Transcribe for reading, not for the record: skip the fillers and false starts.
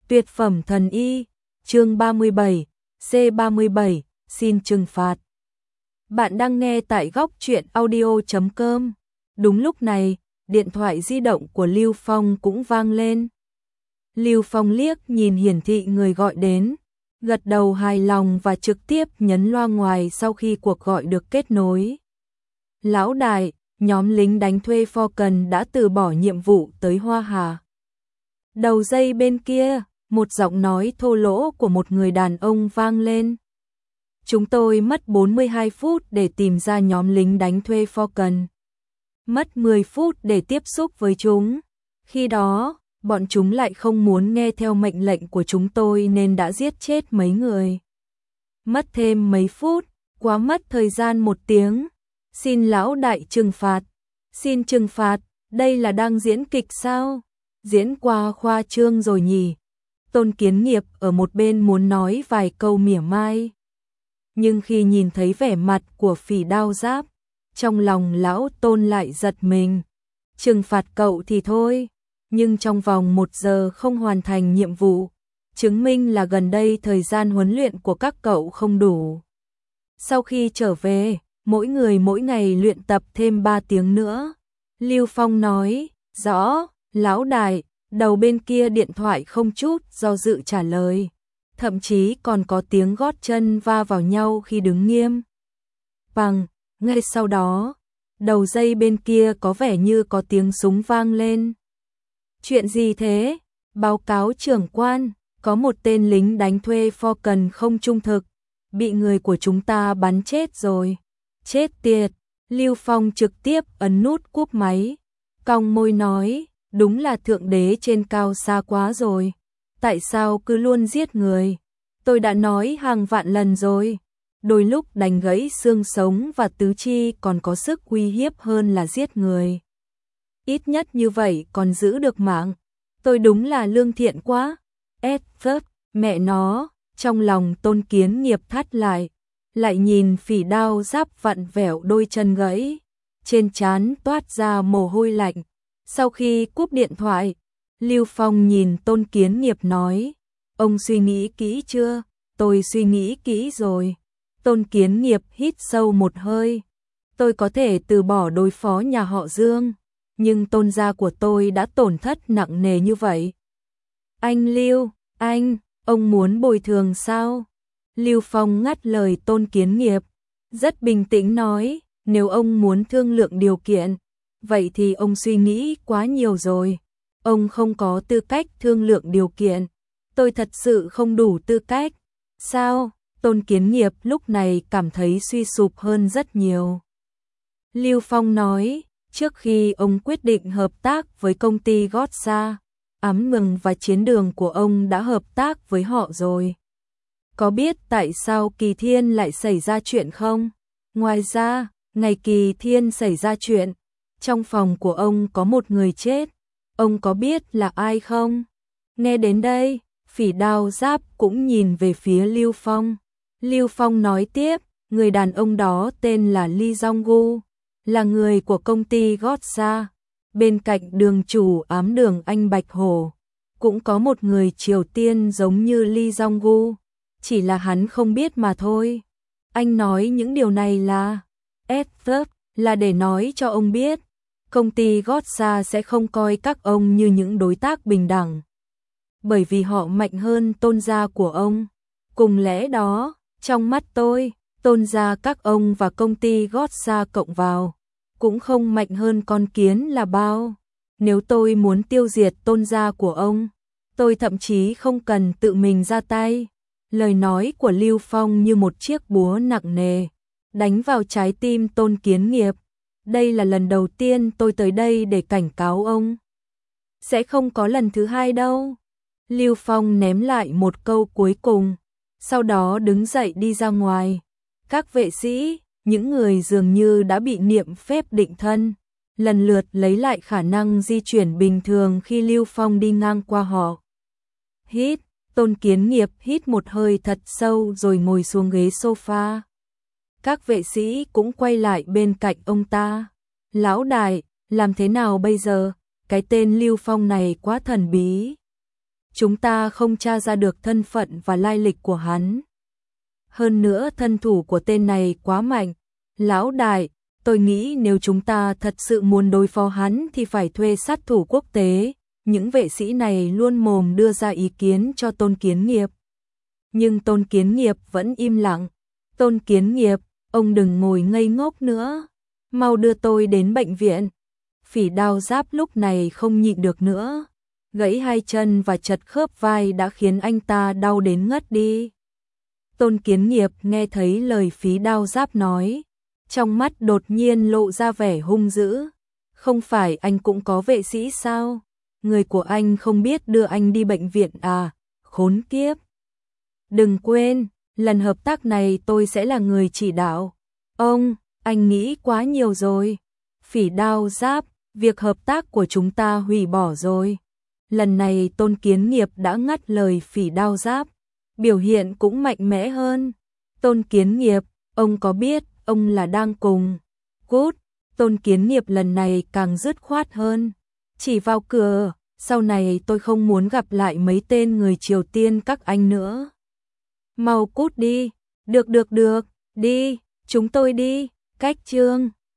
Tuyệt phẩm thần y, chương 37, C37, xin trừng phạt. Bạn đang nghe tại góc truyện audio.com. Đúng lúc này, điện thoại di động của Lưu Phong cũng vang lên. Lưu Phong liếc nhìn hiển thị người gọi đến, gật đầu hài lòng và trực tiếp nhấn loa ngoài sau khi cuộc gọi được kết nối. Lão đại, nhóm lính đánh thuê Falcon đã từ bỏ nhiệm vụ tới Hoa Hà. Đầu dây bên kia, một giọng nói thô lỗ của một người đàn ông vang lên. Chúng tôi mất 42 phút để tìm ra nhóm lính đánh thuê Falcon. Mất 10 phút để tiếp xúc với chúng. Khi đó, bọn chúng lại không muốn nghe theo mệnh lệnh của chúng tôi nên đã giết chết mấy người. Mất thêm mấy phút, quá mất thời gian 1 tiếng. Xin lão đại trừng phạt. Xin trừng phạt, đây là đang diễn kịch sao? Diễn qua khoa trương rồi nhỉ? Tôn Kiến Nghiệp ở một bên muốn nói vài câu mỉa mai. Nhưng khi nhìn thấy vẻ mặt của Phỉ Đao Giáp, trong lòng lão Tôn lại giật mình. Trừng phạt cậu thì thôi, nhưng trong vòng 1 giờ không hoàn thành nhiệm vụ, chứng minh là gần đây thời gian huấn luyện của các cậu không đủ. Sau khi trở về, mỗi người mỗi ngày luyện tập thêm 3 tiếng nữa. Lưu Phong nói, rõ, lão đại. Đầu bên kia điện thoại không chút do dự trả lời, thậm chí còn có tiếng gót chân va vào nhau khi đứng nghiêm. Bằng, ngay sau đó, đầu dây bên kia có vẻ như có tiếng súng vang lên. Chuyện gì thế? Báo cáo trưởng quan, có một tên lính đánh thuê Falcon không trung thực, bị người của chúng ta bắn chết rồi. Chết tiệt, Lưu Phong trực tiếp ấn nút cúp máy, cong môi nói. Đúng là thượng đế trên cao xa quá rồi. Tại sao cứ luôn giết người? Tôi đã nói hàng vạn lần rồi. Đôi lúc đánh gãy xương sống và tứ chi còn có sức uy hiếp hơn là giết người. Ít nhất như vậy còn giữ được mạng. Tôi đúng là lương thiện quá. Mẹ nó, trong lòng Tôn Kiến Nghiệp thắt lại nhìn Phỉ Đao Giáp vặn vẹo đôi chân gãy. Trên trán toát ra mồ hôi lạnh. Sau khi cúp điện thoại, Lưu Phong nhìn Tôn Kiến Nghiệp nói, ông suy nghĩ kỹ chưa? Tôi suy nghĩ kỹ rồi. Tôn Kiến Nghiệp hít sâu một hơi. Tôi có thể từ bỏ đối phó nhà họ Dương, nhưng tôn gia của tôi đã tổn thất nặng nề như vậy. Anh Lưu, ông muốn bồi thường sao? Lưu Phong ngắt lời Tôn Kiến Nghiệp, rất bình tĩnh nói, nếu ông muốn thương lượng điều kiện, vậy thì ông suy nghĩ quá nhiều rồi. Ông không có tư cách thương lượng điều kiện. Tôi thật sự không đủ tư cách. Sao? Tôn Kiến Nghiệp lúc này cảm thấy suy sụp hơn rất nhiều. Lưu Phong nói, trước khi ông quyết định hợp tác với công ty Gotcha, Ám Ngừng và Chiến Đường của ông đã hợp tác với họ rồi. Có biết tại sao Kỳ Thiên lại xảy ra chuyện không? Ngoài ra, ngày Kỳ Thiên xảy ra chuyện, trong phòng của ông có một người chết, ông có biết là ai không? Nghe đến đây, Phỉ Đao Giáp cũng nhìn về phía Lưu Phong. Lưu Phong nói tiếp, người đàn ông đó tên là Lee Jong-gu, là người của công ty Gotcha. Bên cạnh đường chủ Ám Đường anh Bạch Hổ, cũng có một người Triều Tiên giống như Lee Jong-gu, chỉ là hắn không biết mà thôi. Anh nói những điều này là để nói cho ông biết, công ty Gotcha sẽ không coi các ông như những đối tác bình đẳng, bởi vì họ mạnh hơn tôn gia của ông. Cùng lẽ đó, trong mắt tôi, tôn gia các ông và công ty Gotcha cộng vào, cũng không mạnh hơn con kiến là bao. Nếu tôi muốn tiêu diệt tôn gia của ông, tôi thậm chí không cần tự mình ra tay. Lời nói của Lưu Phong như một chiếc búa nặng nề, đánh vào trái tim Tôn Kiến Nghiệp. Đây là lần đầu tiên tôi tới đây để cảnh cáo ông. Sẽ không có lần thứ hai đâu. Lưu Phong ném lại một câu cuối cùng, sau đó đứng dậy đi ra ngoài. Các vệ sĩ, những người dường như đã bị niệm phép định thân, lần lượt lấy lại khả năng di chuyển bình thường khi Lưu Phong đi ngang qua họ. Hít, Tôn Kiến Nghiệp hít một hơi thật sâu rồi ngồi xuống ghế sofa. Các vệ sĩ cũng quay lại bên cạnh ông ta. Lão đại, làm thế nào bây giờ? Cái tên Lưu Phong này quá thần bí. chúng ta không tra ra được thân phận và lai lịch của hắn. Hơn nữa thân thủ của tên này quá mạnh. Lão đại, tôi nghĩ nếu chúng ta thật sự muốn đối phó hắn thì phải thuê sát thủ quốc tế. Những vệ sĩ này luôn mồm đưa ra ý kiến cho Tôn Kiến Nghiệp. Nhưng Tôn Kiến Nghiệp vẫn im lặng. Tôn Kiến Nghiệp, ông đừng ngồi ngây ngốc nữa. Mau đưa tôi đến bệnh viện. Phỉ Đao Giáp lúc này không nhịn được nữa. Gãy hai chân và chật khớp vai đã khiến anh ta đau đến ngất đi. Tôn Kiến Nghiệp nghe thấy lời Phí Đao Giáp nói. Trong mắt đột nhiên lộ ra vẻ hung dữ. Không phải anh cũng có vệ sĩ sao? Người của anh không biết đưa anh đi bệnh viện à? Khốn kiếp! Đừng quên, lần hợp tác này tôi sẽ là người chỉ đạo. Ông, anh nghĩ quá nhiều rồi. Phỉ Đao Giáp, việc hợp tác của chúng ta hủy bỏ rồi. Lần này Tôn Kiến Nghiệp đã ngắt lời Phỉ Đao Giáp, biểu hiện cũng mạnh mẽ hơn. Tôn Kiến Nghiệp, ông có biết ông là đang cùng Cút. Tôn Kiến Nghiệp lần này càng dứt khoát hơn. Chỉ vào cửa, sau này tôi không muốn gặp lại mấy tên người Triều Tiên các anh nữa. Mau cút đi. Được, đi, chúng tôi đi. Cách chương